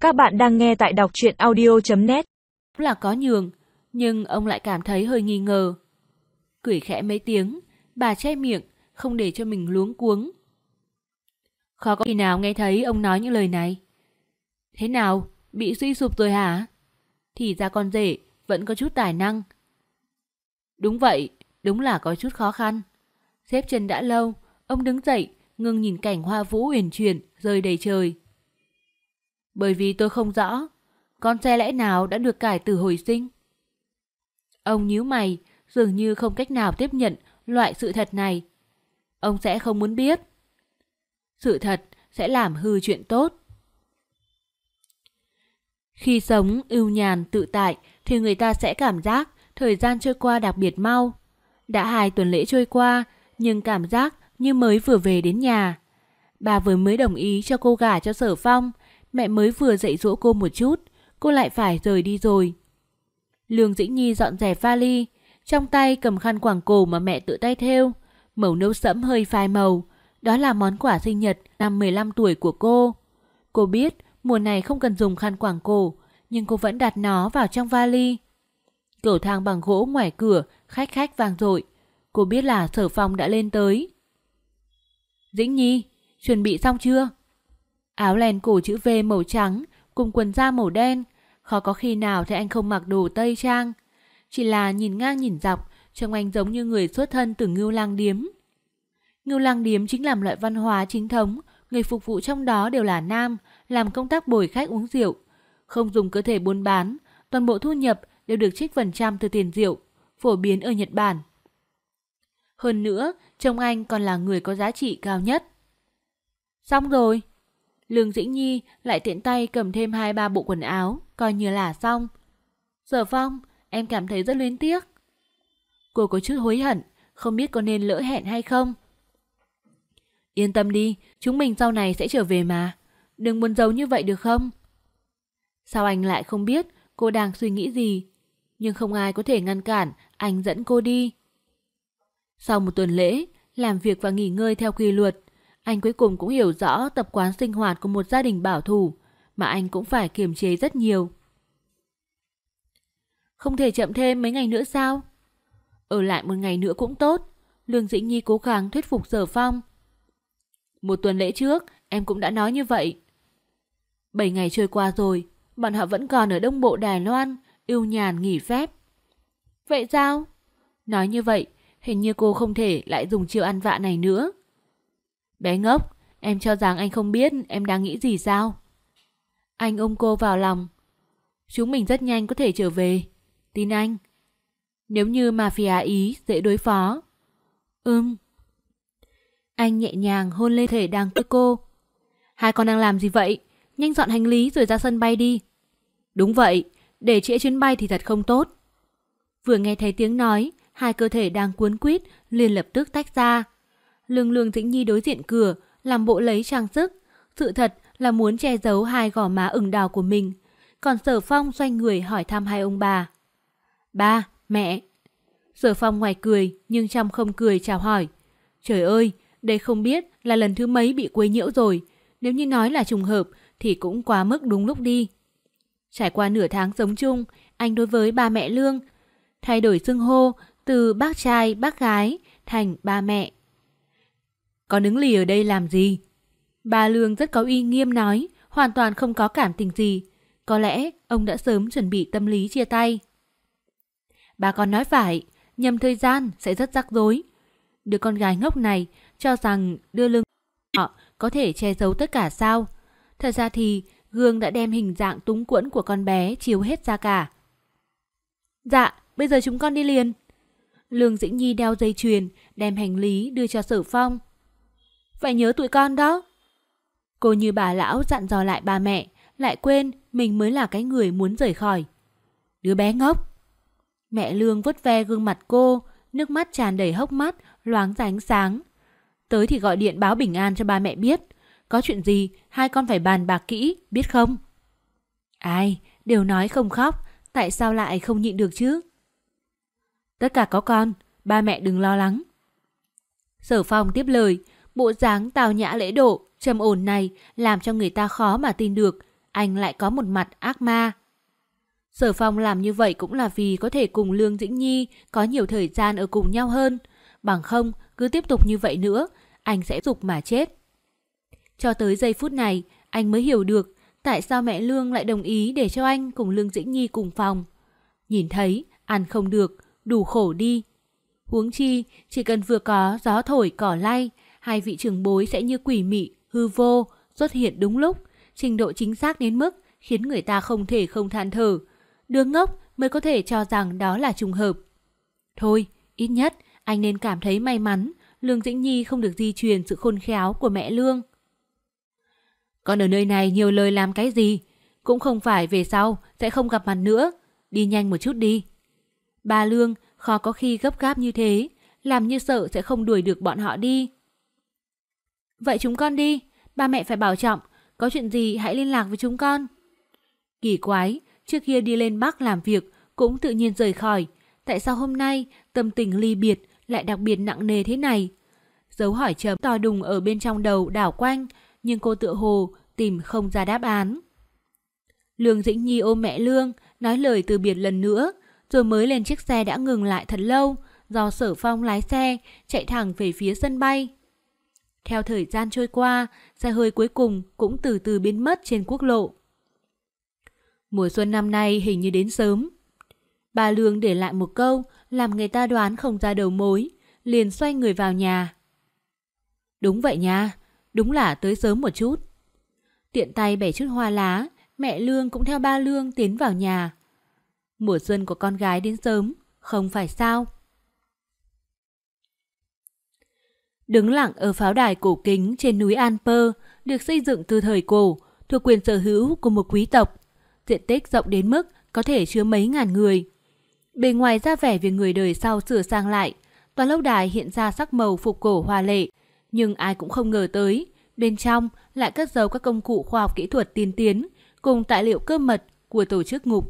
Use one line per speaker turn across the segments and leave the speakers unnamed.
Các bạn đang nghe tại đọc truyện audio.net.
Là có nhường, nhưng ông lại cảm thấy hơi nghi ngờ. Cười khẽ mấy tiếng, bà che miệng, không để cho mình luống cuống. Khó có khi nào nghe thấy ông nói những lời này. Thế nào, bị suy sụp rồi hả? Thì ra con rể vẫn có chút tài năng. Đúng vậy, đúng là có chút khó khăn. Xếp chân đã lâu, ông đứng dậy, ngưng nhìn cảnh hoa vũ uyển chuyển rơi đầy trời. Bởi vì tôi không rõ, con xe lẽ nào đã được cải tử hồi sinh? Ông nhíu mày, dường như không cách nào tiếp nhận loại sự thật này. Ông sẽ không muốn biết. Sự thật sẽ làm hư chuyện tốt. Khi sống ưu nhàn tự tại thì người ta sẽ cảm giác thời gian trôi qua đặc biệt mau. Đã 2 tuần lễ trôi qua, nhưng cảm giác như mới vừa về đến nhà. Bà vừa mới đồng ý cho cô gả cho Sở Phong, mẹ mới vừa dạy dỗ cô một chút, cô lại phải rời đi rồi. Lương Dĩnh Nhi dọn dẹp vali, trong tay cầm khăn quàng cổ mà mẹ tự tay thêu, màu nâu sẫm hơi phai màu, đó là món quà sinh nhật năm 15 tuổi của cô. Cô biết mùa này không cần dùng khăn quàng cổ, nhưng cô vẫn đặt nó vào trong vali. Cầu thang bằng gỗ ngoài cửa khách khách vang dội. Cô biết là Sở Phong đã lên tới. Dĩnh Nhi, chuẩn bị xong chưa? Áo len cổ chữ V màu trắng cùng quần da màu đen, khó có khi nào thấy anh không mặc đồ tây trang. Chỉ là nhìn ngang nhìn dọc, trông anh giống như người xuất thân từ Ngưu Lang Điếm. Ngưu Lang Điếm chính là loại văn hóa chính thống, người phục vụ trong đó đều là nam, làm công tác bồi khách uống rượu, không dùng cơ thể buôn bán, toàn bộ thu nhập đều được trích phần trăm từ tiền rượu, phổ biến ở Nhật Bản. Hơn nữa, trông anh còn là người có giá trị cao nhất. Xong rồi. Lương Dĩnh Nhi lại tiện tay cầm thêm 2-3 bộ quần áo, coi như là xong. Sở Phong, em cảm thấy rất luyến tiếc. Cô có chút hối hận, không biết có nên lỡ hẹn hay không. Yên tâm đi, chúng mình sau này sẽ trở về mà. Đừng buồn giấu như vậy được không? Sao anh lại không biết cô đang suy nghĩ gì? Nhưng không ai có thể ngăn cản anh dẫn cô đi. Sau một tuần lễ, làm việc và nghỉ ngơi theo quy luật, anh cuối cùng cũng hiểu rõ tập quán sinh hoạt của một gia đình bảo thủ, mà anh cũng phải kiềm chế rất nhiều. Không thể chậm thêm mấy ngày nữa sao? Ở lại một ngày nữa cũng tốt. Lương Dĩnh Nhi cố gắng thuyết phục Sở Phong. Một tuần lễ trước, em cũng đã nói như vậy. 7 ngày trôi qua rồi, bọn họ vẫn còn ở Đông Bộ Đài Loan, ưu nhàn nghỉ phép. Vậy sao? Nói như vậy, hình như cô không thể lại dùng chiêu ăn vạ này nữa. Bé ngốc, em cho rằng anh không biết em đang nghĩ gì sao? Anh ôm cô vào lòng. Chúng mình rất nhanh có thể trở về. Tin anh. Nếu như mafia Ý dễ đối phó. Anh nhẹ nhàng hôn lên thể đang với cô. Hai con đang làm gì vậy? Nhanh dọn hành lý rồi ra sân bay đi. Đúng vậy, để trễ chuyến bay thì thật không tốt. Vừa nghe thấy tiếng nói, hai cơ thể đang cuốn quýt liền lập tức tách ra. Lương Dĩnh Nhi đối diện cửa, làm bộ lấy trang sức. Sự thật là muốn che giấu 2 gò má ửng đào của mình. Còn Sở Phong xoay người hỏi thăm 2 ông bà. Ba, mẹ. Sở Phong ngoài cười nhưng trong không cười chào hỏi. Trời ơi, đây không biết là lần thứ mấy bị quấy nhiễu rồi. Nếu như nói là trùng hợp thì cũng quá mức đúng lúc đi. Trải qua nửa tháng sống chung, anh đối với ba mẹ Lương thay đổi xưng hô từ bác trai, bác gái thành ba mẹ. Có đứng lì ở đây làm gì? Ba Lương rất có uy nghiêm nói, hoàn toàn không có cảm tình gì. Có lẽ ông đã sớm chuẩn bị tâm lý chia tay. Bà con nói phải, nhầm thời gian sẽ rất rắc rối. Đứa con gái ngốc này cho rằng đưa Lương họ có thể che giấu tất cả sao? Thật ra thì gương đã đem hình dạng túng quẫn của con bé chiếu hết ra cả. Dạ, bây giờ chúng con đi liền. Lương Dĩnh Nhi đeo dây chuyền, đem hành lý đưa cho Sở Phong. Phải nhớ tụi con đó. Cô như bà lão dặn dò lại ba mẹ, lại quên mình mới là cái người muốn rời khỏi. Đứa bé ngốc. Mẹ Lương vuốt ve gương mặt cô, nước mắt tràn đầy hốc mắt, loáng ra ánh sáng. Tới thì gọi điện báo bình an cho ba mẹ biết. Có chuyện gì hai con phải bàn bạc kỹ, biết không? Ai, đều nói không khóc, tại sao lại không nhịn được chứ? Tất cả có con, ba mẹ đừng lo lắng. Sở Phong tiếp lời, bộ dáng tào nhã lễ độ, trầm ổn này làm cho người ta khó mà tin được anh lại có một mặt ác ma. Sở Phong làm như vậy cũng là vì có thể cùng Lương Dĩnh Nhi có nhiều thời gian ở cùng nhau hơn. Bằng không, cứ tiếp tục như vậy nữa, anh sẽ dục mà chết. Cho tới giây phút này, anh mới hiểu được tại sao mẹ Lương lại đồng ý để cho anh cùng Lương Dĩnh Nhi cùng phòng. Nhìn thấy, ăn không được, đủ khổ đi. Huống chi, chỉ cần vừa có gió thổi cỏ lay, hai vị trưởng bối sẽ như quỷ mị, hư vô, xuất hiện đúng lúc, trình độ chính xác đến mức khiến người ta không thể không than thở. Đứa ngốc mới có thể cho rằng đó là trùng hợp. Thôi, ít nhất anh nên cảm thấy may mắn Lương Dĩnh Nhi không được di truyền sự khôn khéo của mẹ Lương. Con ở nơi này nhiều lời làm cái gì? Cũng không phải về sau sẽ không gặp mặt nữa. Đi nhanh một chút đi. Ba Lương khó có khi gấp gáp như thế, làm như sợ sẽ không đuổi được bọn họ đi. Vậy chúng con đi, ba mẹ phải bảo trọng, có chuyện gì hãy liên lạc với chúng con. Kỳ quái, trước kia đi lên Bắc làm việc cũng tự nhiên rời khỏi, tại sao hôm nay tâm tình ly biệt lại đặc biệt nặng nề thế này? Dấu hỏi chấm to đùng ở bên trong đầu đảo quanh, nhưng cô tựa hồ tìm không ra đáp án. Lương Dĩnh Nhi ôm mẹ Lương, nói lời từ biệt lần nữa, rồi mới lên chiếc xe đã ngừng lại thật lâu, do Sở Phong lái xe, chạy thẳng về phía sân bay. Theo thời gian trôi qua, xe hơi cuối cùng cũng từ từ biến mất trên quốc lộ. Mùa xuân năm nay hình như đến sớm. Bà Lương để lại một câu, làm người ta đoán không ra đầu mối, liền xoay người vào nhà. Đúng vậy nha, đúng là tới sớm một chút. Tiện tay bẻ chút hoa lá, mẹ Lương cũng theo ba Lương tiến vào nhà. Mùa xuân của con gái đến sớm, không phải sao? Đứng lặng ở pháo đài cổ kính trên núi An Pơ, được xây dựng từ thời cổ, thuộc quyền sở hữu của một quý tộc. Diện tích rộng đến mức có thể chứa mấy ngàn người. Bề ngoài ra vẻ về người đời sau sửa sang lại, tòa lâu đài hiện ra sắc màu phục cổ hoa lệ, nhưng ai cũng không ngờ tới, bên trong lại cất giấu các công cụ khoa học kỹ thuật tiên tiến cùng tài liệu cơ mật của tổ chức ngục.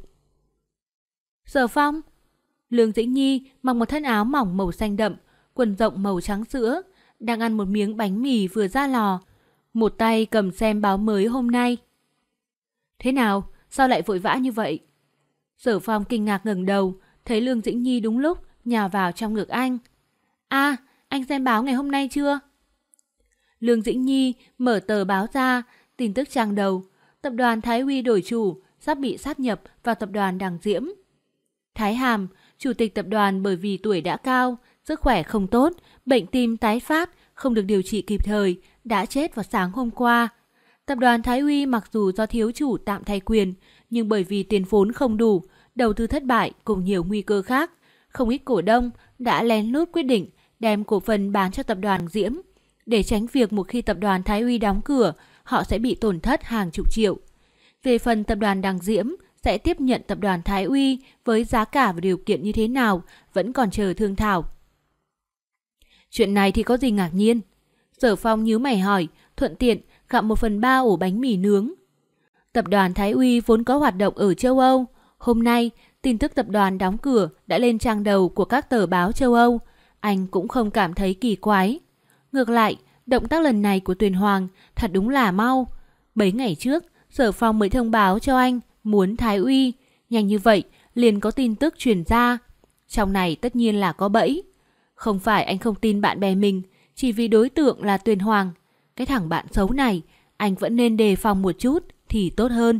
Sở Phong, Lương Dĩnh Nhi mặc một thân áo mỏng màu xanh đậm, quần rộng màu trắng sữa, đang ăn một miếng bánh mì vừa ra lò, một tay cầm xem báo mới hôm nay. Thế nào, sao lại vội vã như vậy? Sở Phong kinh ngạc ngẩng đầu, thấy Lương Dĩnh Nhi đúng lúc nhào vào trong ngực anh. À, anh xem báo ngày hôm nay chưa? Lương Dĩnh Nhi mở tờ báo ra, tin tức trang đầu, tập đoàn Thái Huy đổi chủ, sắp bị sát nhập vào tập đoàn Đằng Diễm. Thái Hàm, chủ tịch tập đoàn bởi vì tuổi đã cao, sức khỏe không tốt, bệnh tim tái phát, không được điều trị kịp thời, đã chết vào sáng hôm qua. Tập đoàn Thái Huy mặc dù do thiếu chủ tạm thay quyền, nhưng bởi vì tiền vốn không đủ, đầu tư thất bại cùng nhiều nguy cơ khác, không ít cổ đông đã lén lút quyết định đem cổ phần bán cho tập đoàn Diễm, để tránh việc một khi tập đoàn Thái Huy đóng cửa, họ sẽ bị tổn thất hàng chục triệu. Về phần tập đoàn Đằng Diễm sẽ tiếp nhận tập đoàn Thái Huy với giá cả và điều kiện như thế nào vẫn còn chờ thương thảo. Chuyện này thì có gì ngạc nhiên? Sở Phong nhíu mày hỏi, thuận tiện gặm 1/3 ổ bánh mì nướng. Tập đoàn Thái Huy vốn có hoạt động ở châu Âu. Hôm nay, tin tức tập đoàn đóng cửa đã lên trang đầu của các tờ báo châu Âu. Anh cũng không cảm thấy kỳ quái. Ngược lại, động tác lần này của Tuyền Hoàng thật đúng là mau. Mấy ngày trước, Sở Phong mới thông báo cho anh muốn Thái Huy. Nhanh như vậy, liền có tin tức truyền ra. Trong này tất nhiên là có bẫy. Không phải anh không tin bạn bè mình, chỉ vì đối tượng là Tuyền Hoàng. Cái thằng bạn xấu này, anh vẫn nên đề phòng một chút thì tốt hơn.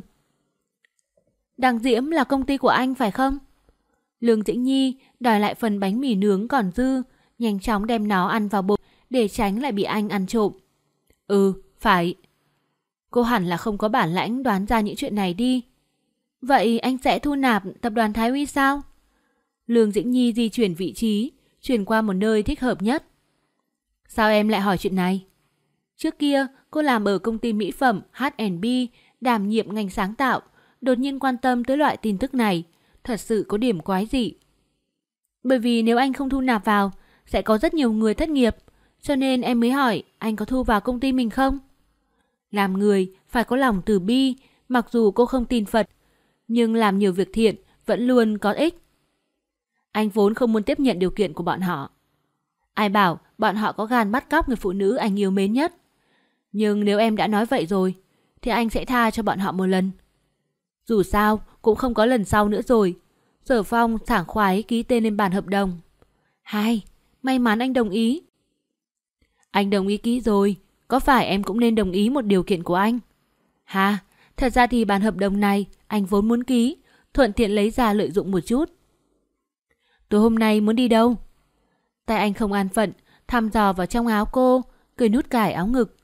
Đằng Diễm là công ty của anh phải không? Lương Dĩnh Nhi đòi lại phần bánh mì nướng còn dư, nhanh chóng đem nó ăn vào bụng để tránh lại bị anh ăn trộm. Ừ, phải. Cô hẳn là không có bản lãnh đoán ra những chuyện này đi. Vậy anh sẽ thu nạp tập đoàn Thái Huy sao? Lương Dĩnh Nhi di chuyển vị trí, chuyển qua một nơi thích hợp nhất. Sao em lại hỏi chuyện này? Trước kia cô làm ở công ty mỹ phẩm H&B, đảm nhiệm ngành sáng tạo, đột nhiên quan tâm tới loại tin tức này, thật sự có điểm quái dị. Bởi vì nếu anh không thu nạp vào, sẽ có rất nhiều người thất nghiệp, cho nên em mới hỏi anh có thu vào công ty mình không? Làm người phải có lòng từ bi, mặc dù cô không tin Phật, nhưng làm nhiều việc thiện vẫn luôn có ích. Anh vốn không muốn tiếp nhận điều kiện của bọn họ. Ai bảo bọn họ có gan bắt cóc người phụ nữ anh yêu mến nhất. Nhưng nếu em đã nói vậy rồi, thì anh sẽ tha cho bọn họ một lần. Dù sao cũng không có lần sau nữa rồi. Sở Phong sảng khoái ký tên lên bản hợp đồng. Hai, may mắn anh đồng ý. Anh đồng ý ký rồi, có phải em cũng nên đồng ý một điều kiện của anh? Hà, thật ra thì bản hợp đồng này anh vốn muốn ký, thuận tiện lấy ra lợi dụng một chút. Tối hôm nay muốn đi đâu? Tay anh không an phận, thăm dò vào trong áo cô, cười nút cài áo ngực.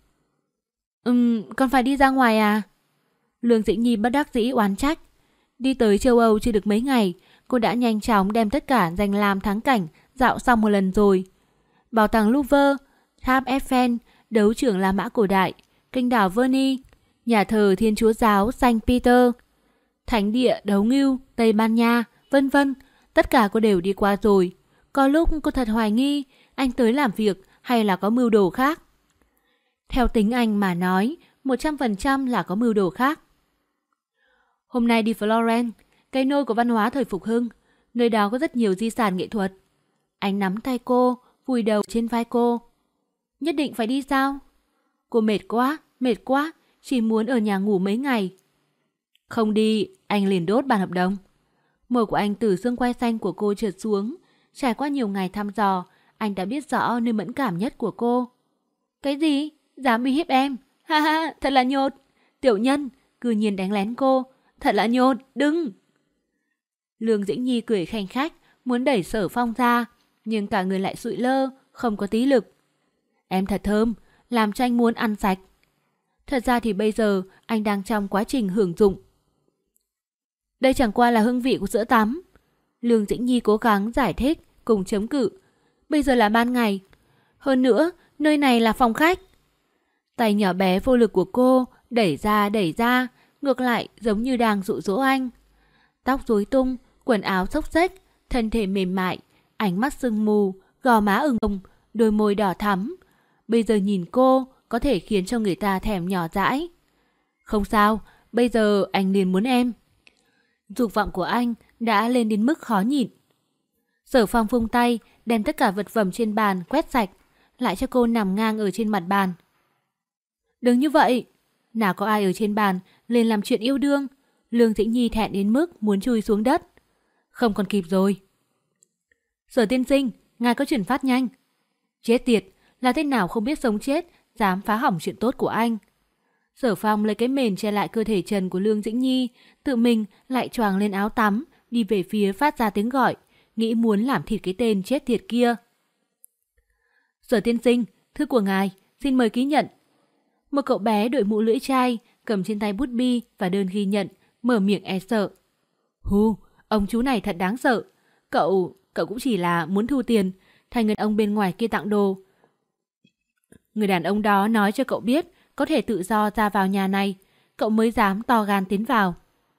Con phải đi ra ngoài à? Lương Dĩnh Nhi bất đắc dĩ oán trách. Đi tới châu Âu chưa được mấy ngày, cô đã nhanh chóng đem tất cả danh lam thắng cảnh dạo xong một lần rồi. Bảo tàng Louvre, tháp Eiffel, đấu trường La Mã cổ đại, kênh đảo Venice, nhà thờ Thiên Chúa giáo Saint Peter, thánh địa đấu ngưu Tây Ban Nha, vân vân, tất cả cô đều đi qua rồi. Có lúc cô thật hoài nghi anh tới làm việc hay là có mưu đồ khác. Theo tính anh mà nói, 100% là có mưu đồ khác. Hôm nay đi Florence, cây nôi của văn hóa thời phục hưng, nơi đó có rất nhiều di sản nghệ thuật. Anh nắm tay cô, vùi đầu trên vai cô. Nhất định phải đi sao? Cô mệt quá, chỉ muốn ở nhà ngủ mấy ngày. Không đi, anh liền đốt bản hợp đồng. Môi của anh từ xương quai xanh của cô trượt xuống. Trải qua nhiều ngày thăm dò, anh đã biết rõ nơi mẫn cảm nhất của cô. Cái gì? Dám uy hiếp em? Ha ha, thật là nhột. Tiểu nhân, cư nhiên đánh lén cô. Thật là nhột, đừng. Lương Dĩnh Nhi cười khanh khách, muốn đẩy Sở Phong ra, nhưng cả người lại sụi lơ, không có tí lực. Em thật thơm, làm cho anh muốn ăn sạch. Thật ra thì bây giờ anh đang trong quá trình hưởng dụng. Đây chẳng qua là hương vị của sữa tắm. Lương Dĩnh Nhi cố gắng giải thích cùng chống cự. Bây giờ là ban ngày. Hơn nữa, nơi này là phòng khách. Tay nhỏ bé vô lực của cô đẩy ra, ngược lại giống như đang dụ dỗ anh. Tóc rối tung, quần áo xốc xếch, thân thể mềm mại, ánh mắt sưng mù, gò má ửng hồng, đôi môi đỏ thắm. Bây giờ nhìn cô có thể khiến cho người ta thèm nhỏ dãi. Không sao, bây giờ anh liền muốn em. Dục vọng của anh đã lên đến mức khó nhịn. Sở Phong vung tay, đem tất cả vật phẩm trên bàn quét sạch, lại cho cô nằm ngang ở trên mặt bàn. Đừng như vậy, nào có ai ở trên bàn lên làm chuyện yêu đương. Lương Dĩnh Nhi thẹn đến mức muốn chui xuống đất. Không còn kịp rồi. Sở tiên sinh, ngài có chuyển phát nhanh. Chết tiệt, là thế nào không biết sống chết, dám phá hỏng chuyện tốt của anh. Sở Phong lấy cái mền che lại cơ thể trần của Lương Dĩnh Nhi, tự mình lại choàng lên áo tắm, đi về phía phát ra tiếng gọi, nghĩ muốn làm thịt cái tên chết tiệt kia. Sở tiên sinh, thư của ngài, xin mời ký nhận. Một cậu bé đội mũ lưỡi chai, cầm trên tay bút bi và đơn ghi nhận, mở miệng e sợ. Hù, ông chú này thật đáng sợ. Cậu cũng chỉ là muốn thu tiền, thay người ông bên ngoài kia tặng đồ. Người đàn ông đó nói cho cậu biết có thể tự do ra vào nhà này, cậu mới dám to gan tiến vào.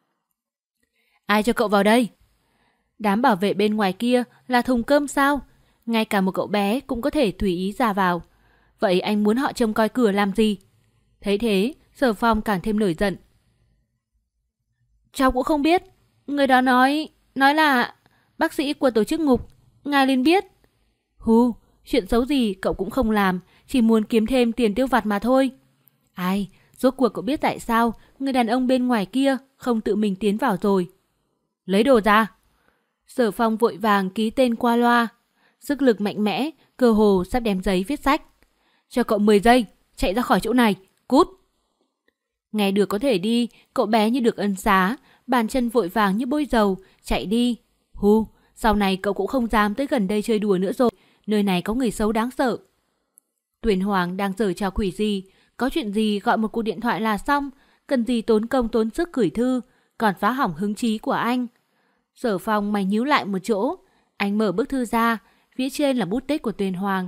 Ai cho cậu vào đây? Đám bảo vệ bên ngoài kia là thùng cơm sao? Ngay cả một cậu bé cũng có thể tùy ý ra vào. Vậy anh muốn họ trông coi cửa làm gì? Thấy thế, Sở Phong càng thêm nổi giận. Cháu cũng không biết. Người đó nói là bác sĩ của tổ chức ngục. Ngài liền biết. Hù, chuyện xấu gì cậu cũng không làm, chỉ muốn kiếm thêm tiền tiêu vặt mà thôi. Ai, rốt cuộc cậu biết tại sao người đàn ông bên ngoài kia không tự mình tiến vào rồi. Lấy đồ ra. Sở Phong vội vàng ký tên qua loa. Sức lực mạnh mẽ, cơ hồ sắp đem giấy viết sách. Cho cậu 10 giây, chạy ra khỏi chỗ này, cút. Nghe được có thể đi, cậu bé như được ân xá, bàn chân vội vàng như bôi dầu, chạy đi. Hù, sau này cậu cũng không dám tới gần đây chơi đùa nữa rồi, nơi này có người xấu đáng sợ. Tuyền Hoàng đang giở trò quỷ gì, có chuyện gì gọi một cuộc điện thoại là xong, cần gì tốn công tốn sức gửi thư, còn phá hỏng hứng chí của anh. Sở Phong mày nhíu lại một chỗ, anh mở bức thư ra, phía trên là bút tích của Tuyền Hoàng.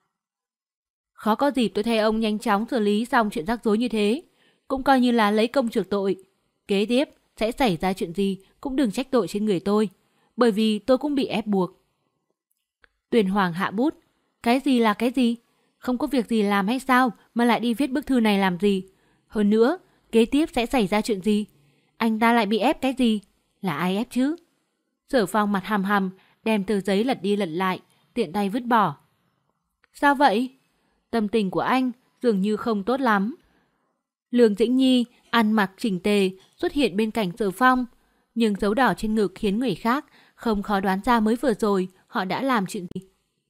Khó có dịp tôi thay ông nhanh chóng xử lý xong chuyện rắc rối như thế, cũng coi như là lấy công chuộc tội. Kế tiếp sẽ xảy ra chuyện gì cũng đừng trách tội trên người tôi, bởi vì tôi cũng bị ép buộc. Tuyền Hoàng hạ bút. Cái gì là cái gì? Không có việc gì làm hay sao mà lại đi viết bức thư này làm gì? Hơn nữa, kế tiếp sẽ xảy ra chuyện gì? Anh ta lại bị ép cái gì? Là ai ép chứ? Sở Phong mặt hầm hầm, đem tờ giấy lật đi lật lại, tiện tay vứt bỏ. Sao vậy? Tâm tình của anh dường như không tốt lắm. Lương Dĩnh Nhi ăn mặc chỉnh tề xuất hiện bên cạnh Sở Phong, nhưng dấu đỏ trên ngực khiến người khác không khó đoán ra mới vừa rồi họ đã làm chuyện gì.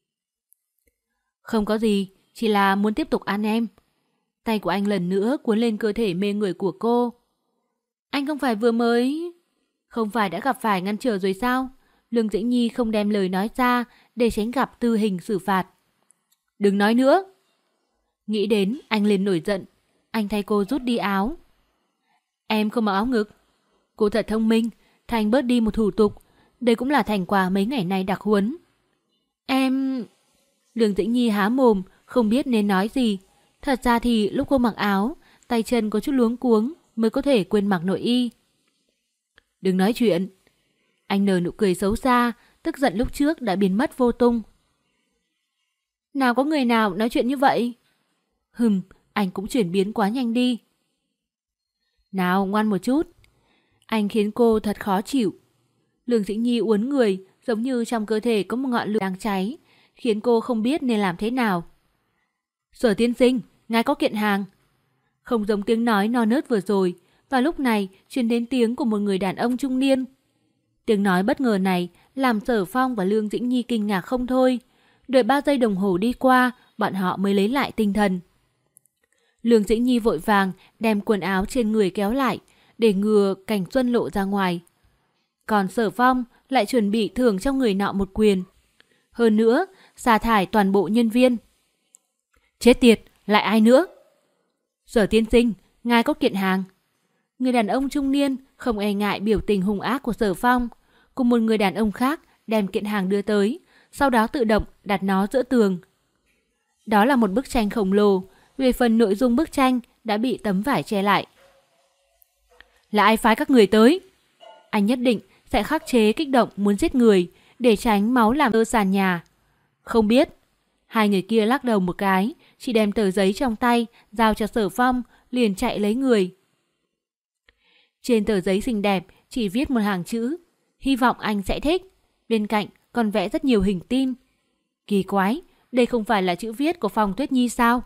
Không có gì, chỉ là muốn tiếp tục ăn em. Tay của anh lần nữa cuốn lên cơ thể mê người của cô. Anh không phải vừa mới... Không phải đã gặp phải ngăn trở rồi sao? Lương Dĩnh Nhi không đem lời nói ra để tránh gặp tư hình xử phạt. Đừng nói nữa. Nghĩ đến, anh liền nổi giận. Anh thay cô rút đi áo. Em không mặc áo ngực. Cô thật thông minh, thành bớt đi một thủ tục. Đây cũng là thành quả mấy ngày nay đặc huấn. Em... Lương Dĩnh Nhi há mồm, không biết nên nói gì. Thật ra thì lúc cô mặc áo, tay chân có chút luống cuống mới có thể quên mặc nội y. Đừng nói chuyện. Anh nở nụ cười xấu xa, tức giận lúc trước đã biến mất vô tung. Nào có người nào nói chuyện như vậy? Anh cũng chuyển biến quá nhanh đi. Nào ngoan một chút. Anh khiến cô thật khó chịu. Lương Dĩnh Nhi uốn người, giống như trong cơ thể có một ngọn lửa đang cháy, khiến cô không biết nên làm thế nào. Sở tiên sinh, ngài có kiện hàng. Không giống tiếng nói non nớt vừa rồi, và lúc này truyền đến tiếng của một người đàn ông trung niên. Tiếng nói bất ngờ này làm Sở Phong và Lương Dĩnh Nhi kinh ngạc không thôi. Đợi 3 giây đồng hồ đi qua, bọn họ mới lấy lại tinh thần. Lương Dĩnh Nhi vội vàng đem quần áo trên người kéo lại để ngừa cảnh xuân lộ ra ngoài. Còn Sở Phong lại chuẩn bị thưởng trong người nọ một quyền. Hơn nữa, sa thải toàn bộ nhân viên. Chết tiệt, lại ai nữa? Sở tiên sinh, ngài có kiện hàng. Người đàn ông trung niên không e ngại biểu tình hung ác của Sở Phong, cùng một người đàn ông khác đem kiện hàng đưa tới, sau đó tự động đặt nó giữa tường. Đó là một bức tranh khổng lồ, về phần nội dung bức tranh đã bị tấm vải che lại. Là ai phái các người tới? Anh nhất định sẽ khắc chế kích động muốn giết người để tránh máu làm ơ sàn nhà. Không biết. Hai người kia lắc đầu một cái, chỉ đem tờ giấy trong tay giao cho Sở Phong, liền chạy lấy người. Trên tờ giấy xinh đẹp chỉ viết một hàng chữ, hy vọng anh sẽ thích. Bên cạnh còn vẽ rất nhiều hình tim. Kỳ quái, đây không phải là chữ viết của Phong Tuyết Nhi sao?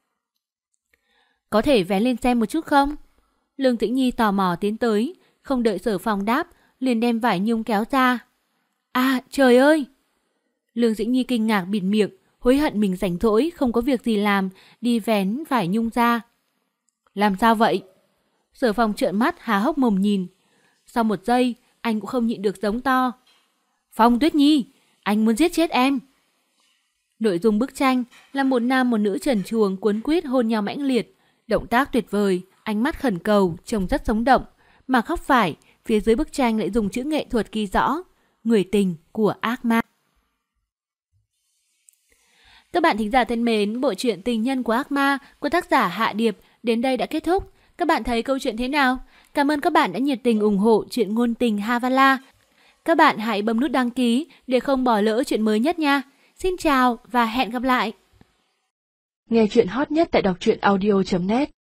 Có thể vẽ lên xem một chút không? Lương Dĩnh Nhi tò mò tiến tới, không đợi Sở Phong đáp, liền đem vải nhung kéo ra. À, trời ơi! Lương Dĩnh Nhi kinh ngạc bịt miệng, hối hận mình rảnh rỗi không có việc gì làm, đi vén vải nhung ra. Làm sao vậy? Sở Phong trợn mắt há hốc mồm nhìn. Sau một giây, anh cũng không nhịn được giống to. Phong Tuyết Nhi, anh muốn giết chết em. Nội dung bức tranh là một nam một nữ trần truồng cuốn quýt hôn nhau mãnh liệt, động tác tuyệt vời, ánh mắt khẩn cầu, trông rất sống động, mà khóc phải, phía dưới bức tranh lại dùng chữ nghệ thuật ghi rõ: người tình của ác ma. Các bạn thính giả thân mến, bộ truyện Tình nhân của ác ma của tác giả Hạ Điệp đến đây đã kết thúc. Các bạn thấy câu chuyện thế nào? Cảm ơn các bạn đã nhiệt tình ủng hộ truyện ngôn tình Havala. Các bạn hãy bấm nút đăng ký để không bỏ lỡ chuyện mới nhất nha. Xin chào và hẹn gặp lại.
Nghe chuyện hot nhất tại đọc truyện audio.net